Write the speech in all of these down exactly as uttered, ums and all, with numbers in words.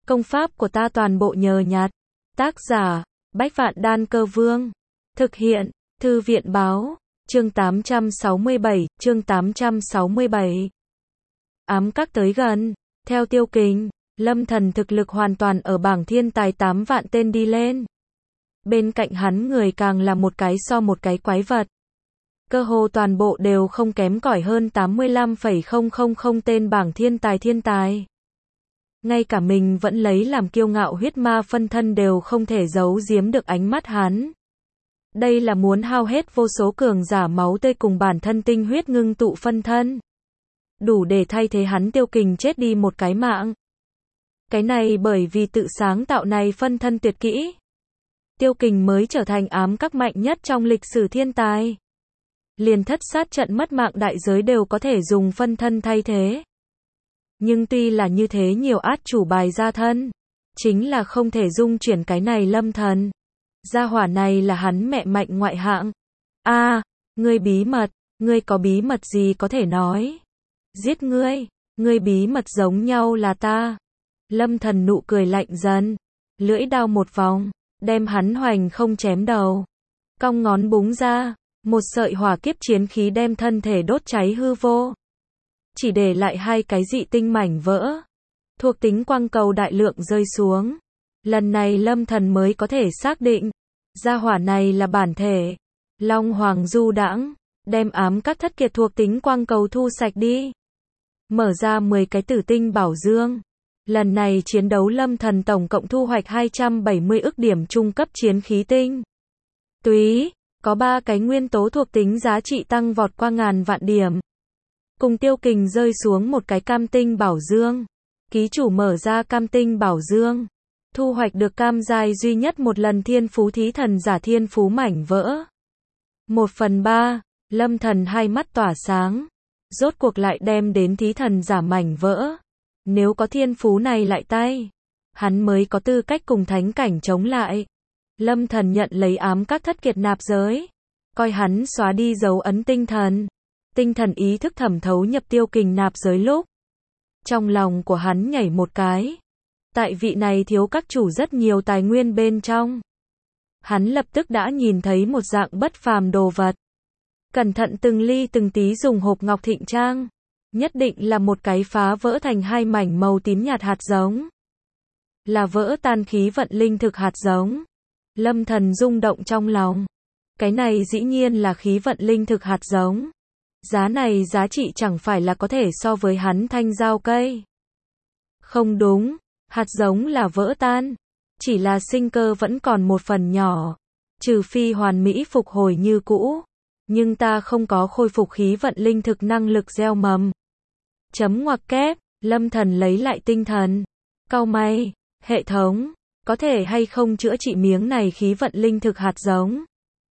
Công pháp của ta toàn bộ nhờ nhặt. Tác giả, Bách Vạn Đan Cơ Vương. Thực hiện, Thư viện Báo. Chương tám trăm sáu mươi bảy, chương tám trăm sáu mươi bảy. Ám các tới gần. Theo Tiêu Kình, Lâm Thần thực lực hoàn toàn ở bảng thiên tài tám vạn tên đi lên. Bên cạnh hắn người càng là một cái so một cái quái vật. Cơ hồ toàn bộ đều không kém cỏi hơn tám mươi lăm phẩy không không không tên bảng thiên tài thiên tài. Ngay cả mình vẫn lấy làm kiêu ngạo huyết ma phân thân đều không thể giấu giếm được ánh mắt hắn. Đây là muốn hao hết vô số cường giả máu tươi cùng bản thân tinh huyết ngưng tụ phân thân. Đủ để thay thế hắn Tiêu Kình chết đi một cái mạng. Cái này bởi vì tự sáng tạo này phân thân tuyệt kỹ. Tiêu Kình mới trở thành ám các mạnh nhất trong lịch sử thiên tài. Liền thất sát trận mất mạng đại giới đều có thể dùng phân thân thay thế. Nhưng tuy là như thế nhiều át chủ bài ra thân, chính là không thể dung chuyển cái này Lâm Thần. Gia hỏa này là hắn mẹ mạnh ngoại hạng. A, à, ngươi bí mật, ngươi có bí mật gì có thể nói? Giết ngươi, ngươi bí mật giống nhau là ta. Lâm Thần nụ cười lạnh dần, lưỡi đao một vòng, đem hắn hoành không chém đầu. Cong ngón búng ra, một sợi hỏa kiếp chiến khí đem thân thể đốt cháy hư vô. Chỉ để lại hai cái dị tinh mảnh vỡ. Thuộc tính quang cầu đại lượng rơi xuống. Lần này Lâm Thần mới có thể xác định, gia hỏa này là bản thể. Long Hoàng du đãng, đem ám các thất kiệt thuộc tính quang cầu thu sạch đi. Mở ra mười cái tử tinh bảo dương. Lần này chiến đấu Lâm Thần tổng cộng thu hoạch hai trăm bảy mươi ức điểm trung cấp chiến khí tinh. Túy, có ba cái nguyên tố thuộc tính giá trị tăng vọt qua ngàn vạn điểm. Cùng Tiêu Kình rơi xuống một cái cam tinh bảo dương. Ký chủ mở ra cam tinh bảo dương. Thu hoạch được cam giai duy nhất một lần thiên phú thí thần giả thiên phú mảnh vỡ. Một phần ba, Lâm Thần hai mắt tỏa sáng. Rốt cuộc lại đem đến thí thần giả mảnh vỡ. Nếu có thiên phú này lại tay, hắn mới có tư cách cùng thánh cảnh chống lại. Lâm Thần nhận lấy ám các thất kiệt nạp giới. Coi hắn xóa đi dấu ấn tinh thần. Tinh thần ý thức thẩm thấu nhập Tiêu Kình nạp giới lúc. Trong lòng của hắn nhảy một cái. Tại vị này thiếu các chủ rất nhiều tài nguyên bên trong. Hắn lập tức đã nhìn thấy một dạng bất phàm đồ vật. Cẩn thận từng ly từng tí dùng hộp ngọc thịnh trang. Nhất định là một cái phá vỡ thành hai mảnh màu tím nhạt hạt giống. Là vỡ tan khí vận linh thực hạt giống. Lâm Thần rung động trong lòng. Cái này dĩ nhiên là khí vận linh thực hạt giống. Giá này giá trị chẳng phải là có thể so với hắn thanh giao cây. Không đúng, hạt giống là vỡ tan. Chỉ là sinh cơ vẫn còn một phần nhỏ. Trừ phi hoàn mỹ phục hồi như cũ. Nhưng ta không có khôi phục khí vận linh thực năng lực gieo mầm. Chấm ngoặc kép, Lâm Thần lấy lại tinh thần. Cau mày, hệ thống, có thể hay không chữa trị miếng này khí vận linh thực hạt giống?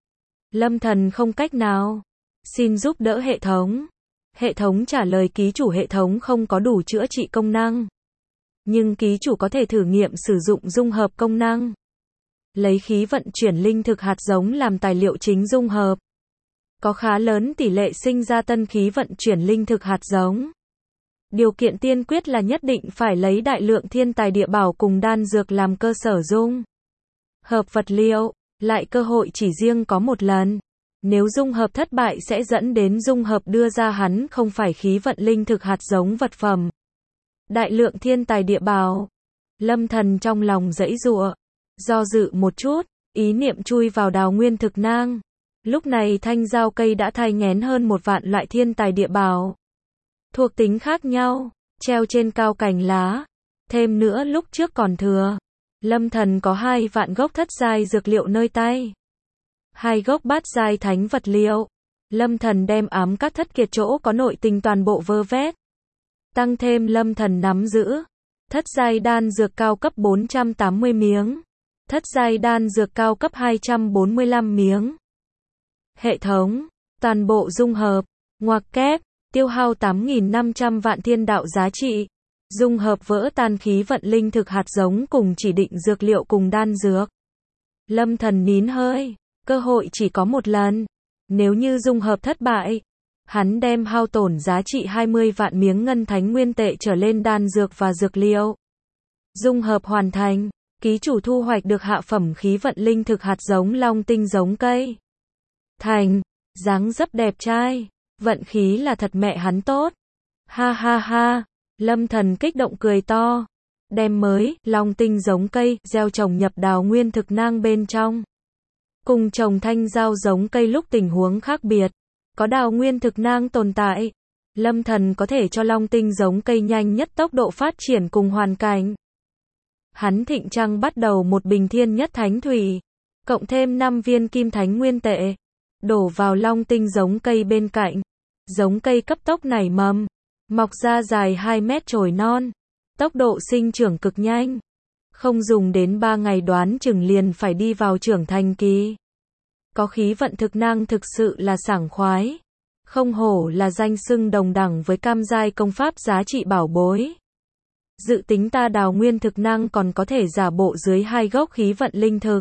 Lâm Thần không cách nào. Xin giúp đỡ hệ thống. Hệ thống trả lời ký chủ hệ thống không có đủ chữa trị công năng. Nhưng ký chủ có thể thử nghiệm sử dụng dung hợp công năng. Lấy khí vận chuyển linh thực hạt giống làm tài liệu chính dung hợp. Có khá lớn tỷ lệ sinh ra tân khí vận chuyển linh thực hạt giống. Điều kiện tiên quyết là nhất định phải lấy đại lượng thiên tài địa bảo cùng đan dược làm cơ sở dung hợp vật liệu, lại cơ hội chỉ riêng có một lần. Nếu dung hợp thất bại sẽ dẫn đến dung hợp đưa ra hắn không phải khí vận linh thực hạt giống vật phẩm. Đại lượng thiên tài địa bảo. Lâm Thần trong lòng giãy giụa, do dự một chút, ý niệm chui vào đào nguyên thực nang. Lúc này thanh giao cây đã thai nghén hơn một vạn loại thiên tài địa bảo. Thuộc tính khác nhau, treo trên cao cành lá. Thêm nữa lúc trước còn thừa. Lâm Thần có hai vạn gốc thất giai dược liệu nơi tay. Hai gốc bát giai thánh vật liệu. Lâm Thần đem ám các thất kiệt chỗ có nội tình toàn bộ vơ vét. Tăng thêm Lâm Thần nắm giữ. Thất giai đan dược cao cấp bốn trăm tám mươi miếng. Thất giai đan dược cao cấp hai trăm bốn mươi lăm miếng. Hệ thống, toàn bộ dung hợp, ngoặc kép, tiêu hao tám nghìn năm trăm vạn thiên đạo giá trị. Dung hợp vỡ tan khí vận linh thực hạt giống cùng chỉ định dược liệu cùng đan dược. Lâm Thần nín hơi, cơ hội chỉ có một lần. Nếu như dung hợp thất bại, hắn đem hao tổn giá trị hai mươi vạn miếng ngân thánh nguyên tệ trở lên đan dược và dược liệu. Dung hợp hoàn thành. Ký chủ thu hoạch được hạ phẩm khí vận linh thực hạt giống long tinh giống cây. Thành. Dáng dấp đẹp trai. Vận khí là thật mẹ hắn tốt. Ha ha ha. Lâm Thần kích động cười to. Đem mới, long tinh giống cây, gieo trồng nhập đào nguyên thực nang bên trong. Cùng trồng thanh giao giống cây lúc tình huống khác biệt. Có đào nguyên thực nang tồn tại. Lâm Thần có thể cho long tinh giống cây nhanh nhất tốc độ phát triển cùng hoàn cảnh. Hắn thịnh trăng bắt đầu một bình thiên nhất thánh thủy. Cộng thêm năm viên kim thánh nguyên tệ. Đổ vào long tinh giống cây bên cạnh. Giống cây cấp tốc nảy mầm. Mọc ra dài hai mét chồi non. Tốc độ sinh trưởng cực nhanh. Không dùng đến ba ngày đoán chừng liền phải đi vào trưởng thành kỳ. Có khí vận thực năng thực sự là sảng khoái. Không hổ là danh xưng đồng đẳng với cam giai công pháp giá trị bảo bối. Dự tính ta đào nguyên thực năng còn có thể giả bộ dưới hai gốc khí vận linh thực.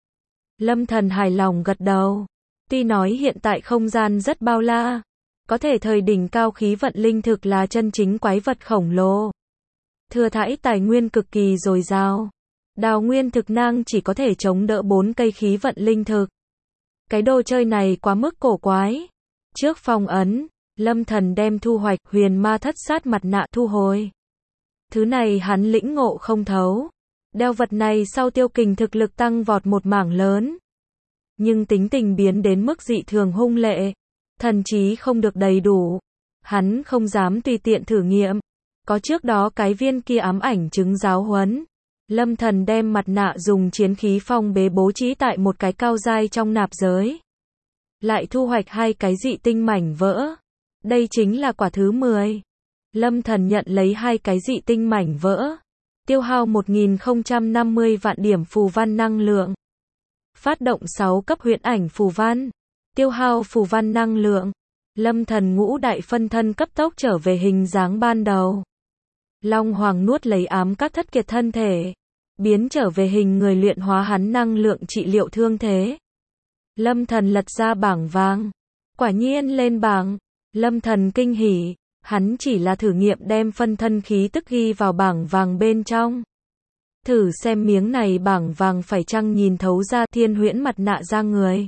Lâm Thần hài lòng gật đầu. Tuy nói hiện tại không gian rất bao la. Có thể thời đỉnh cao khí vận linh thực là chân chính quái vật khổng lồ. Thừa thãi tài nguyên cực kỳ dồi dào. Đào nguyên thực năng chỉ có thể chống đỡ bốn cây khí vận linh thực. Cái đồ chơi này quá mức cổ quái. Trước phong ấn, Lâm Thần đem thu hoạch huyền ma thất sát mặt nạ thu hồi. Thứ này hắn lĩnh ngộ không thấu. Đeo vật này sau tiêu kình thực lực tăng vọt một mảng lớn. Nhưng tính tình biến đến mức dị thường hung lệ. Thần trí không được đầy đủ. Hắn không dám tùy tiện thử nghiệm. Có trước đó cái viên kia ám ảnh chứng giáo huấn. Lâm Thần đem mặt nạ dùng chiến khí phong bế bố trí tại một cái cao giai trong nạp giới. Lại thu hoạch hai cái dị tinh mảnh vỡ. Đây chính là quả thứ mười. Lâm Thần nhận lấy hai cái dị tinh mảnh vỡ. Tiêu hao một nghìn không trăm năm mươi vạn điểm phù văn năng lượng. Phát động sáu cấp huyễn ảnh phù văn. Tiêu hao phù văn năng lượng. Lâm Thần ngũ đại phân thân cấp tốc trở về hình dáng ban đầu. Long Hoàng nuốt lấy ám các thất kiệt thân thể. Biến trở về hình người luyện hóa hắn năng lượng trị liệu thương thế. Lâm Thần lật ra bảng vàng. Quả nhiên lên bảng. Lâm Thần kinh hỉ. Hắn chỉ là thử nghiệm đem phân thân khí tức ghi vào bảng vàng bên trong. Thử xem miếng này bảng vàng phải chăng nhìn thấu ra thiên huyễn mặt nạ ra người.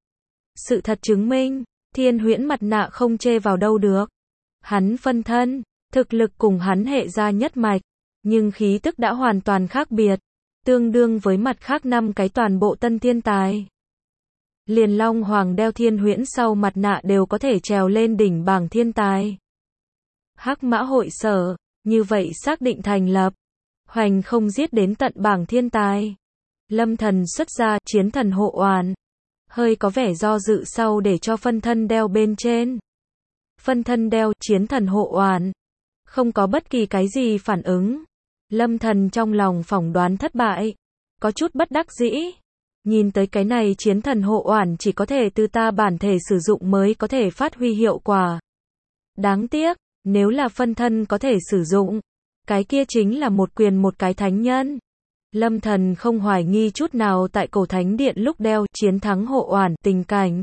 Sự thật chứng minh, thiên huyễn mặt nạ không chê vào đâu được. Hắn phân thân, thực lực cùng hắn hệ gia nhất mạch, nhưng khí tức đã hoàn toàn khác biệt, tương đương với mặt khác năm cái toàn bộ tân thiên tài. Liền Long Hoàng đeo thiên huyễn sau mặt nạ đều có thể trèo lên đỉnh bảng thiên tài. Hắc Mã hội sở, như vậy xác định thành lập. Hoành không giết đến tận bảng thiên tài. Lâm Thần xuất ra chiến thần hộ oán. Hơi có vẻ do dự sau để cho phân thân đeo bên trên. Phân thân đeo chiến thần hộ oán. Không có bất kỳ cái gì phản ứng. Lâm Thần trong lòng phỏng đoán thất bại. Có chút bất đắc dĩ. Nhìn tới cái này chiến thần hộ oán chỉ có thể từ ta bản thể sử dụng mới có thể phát huy hiệu quả. Đáng tiếc, nếu là phân thân có thể sử dụng, cái kia chính là một quyền một cái thánh nhân. Lâm Thần không hoài nghi chút nào tại cổ thánh điện lúc đeo chiến thắng hộ oán tình cảnh.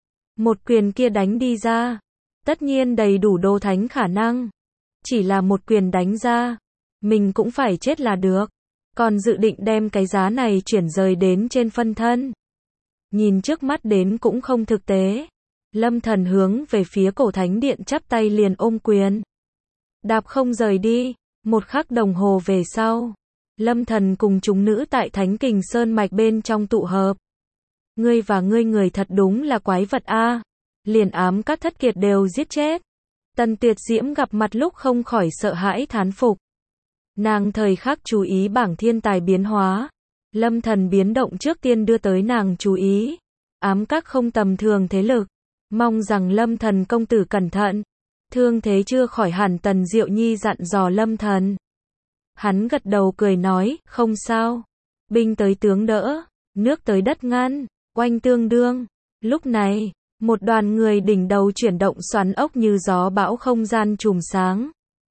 Một quyền kia đánh đi ra, tất nhiên đầy đủ đô thánh khả năng. Chỉ là một quyền đánh ra, mình cũng phải chết là được. Còn dự định đem cái giá này chuyển rời đến trên phân thân. Nhìn trước mắt đến cũng không thực tế. Lâm Thần hướng về phía cổ thánh điện chắp tay liền ôm quyền. Đạp không rời đi. Một khắc đồng hồ về sau, Lâm Thần cùng chúng nữ tại Thánh Kình Sơn mạch bên trong tụ hợp. Ngươi và ngươi người thật đúng là quái vật a. Liền ám các thất kiệt đều giết chết. Tần Tuyệt Diễm gặp mặt lúc không khỏi sợ hãi thán phục. Nàng thời khắc chú ý bảng thiên tài biến hóa. Lâm Thần biến động trước tiên đưa tới nàng chú ý. Ám các không tầm thường thế lực. Mong rằng Lâm Thần công tử cẩn thận. Thương thế chưa khỏi hẳn Tần Diệu Nhi dặn dò Lâm Thần. Hắn gật đầu cười nói, không sao. Binh tới tướng đỡ, nước tới đất ngăn, oanh tương đương. Lúc này, một đoàn người đỉnh đầu chuyển động xoắn ốc như gió bão không gian chùm sáng.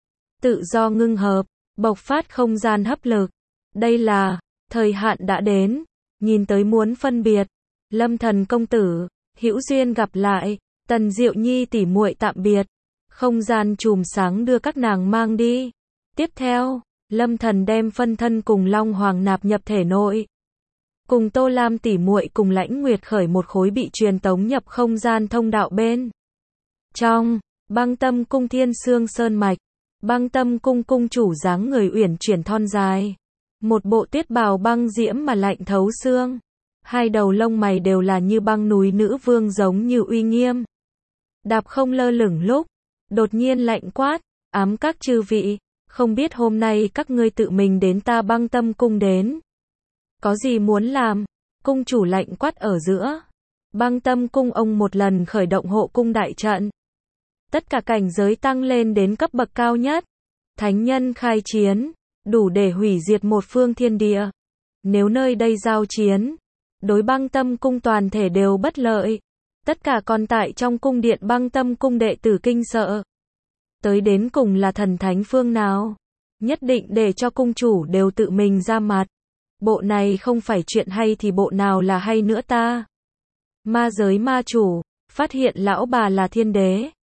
Tự do ngưng hợp, bộc phát không gian hấp lực. Đây là, thời hạn đã đến, nhìn tới muốn phân biệt. Lâm Thần công tử, hữu duyên gặp lại, Tần Diệu Nhi tỉ muội tạm biệt. Không gian chùm sáng đưa các nàng mang đi. Tiếp theo, Lâm Thần đem phân thân cùng Long Hoàng nạp nhập thể nội. Cùng Tô Lam tỉ muội cùng Lãnh Nguyệt khởi một khối bị truyền tống nhập không gian thông đạo bên. Trong, Băng Tâm cung Thiên Sương Sơn Mạch, Băng Tâm cung cung chủ dáng người uyển chuyển thon dài. Một bộ tuyết bào băng diễm mà lạnh thấu xương. Hai đầu lông mày đều là như băng núi nữ vương giống như uy nghiêm. Đạp không lơ lửng lúc, đột nhiên lạnh quát, ám các chư vị, không biết hôm nay các ngươi tự mình đến ta Băng Tâm cung đến. Có gì muốn làm? Cung chủ lạnh quát ở giữa. Băng Tâm cung ông một lần khởi động hộ cung đại trận. Tất cả cảnh giới tăng lên đến cấp bậc cao nhất. Thánh nhân khai chiến, đủ để hủy diệt một phương thiên địa. Nếu nơi đây giao chiến, đối Băng Tâm cung toàn thể đều bất lợi. Tất cả còn tại trong cung điện Băng Tâm cung đệ tử kinh sợ. Tới đến cùng là thần thánh phương nào? Nhất định để cho cung chủ đều tự mình ra mặt. Bộ này không phải chuyện hay thì bộ nào là hay nữa ta? Ma giới ma chủ, phát hiện lão bà là thiên đế.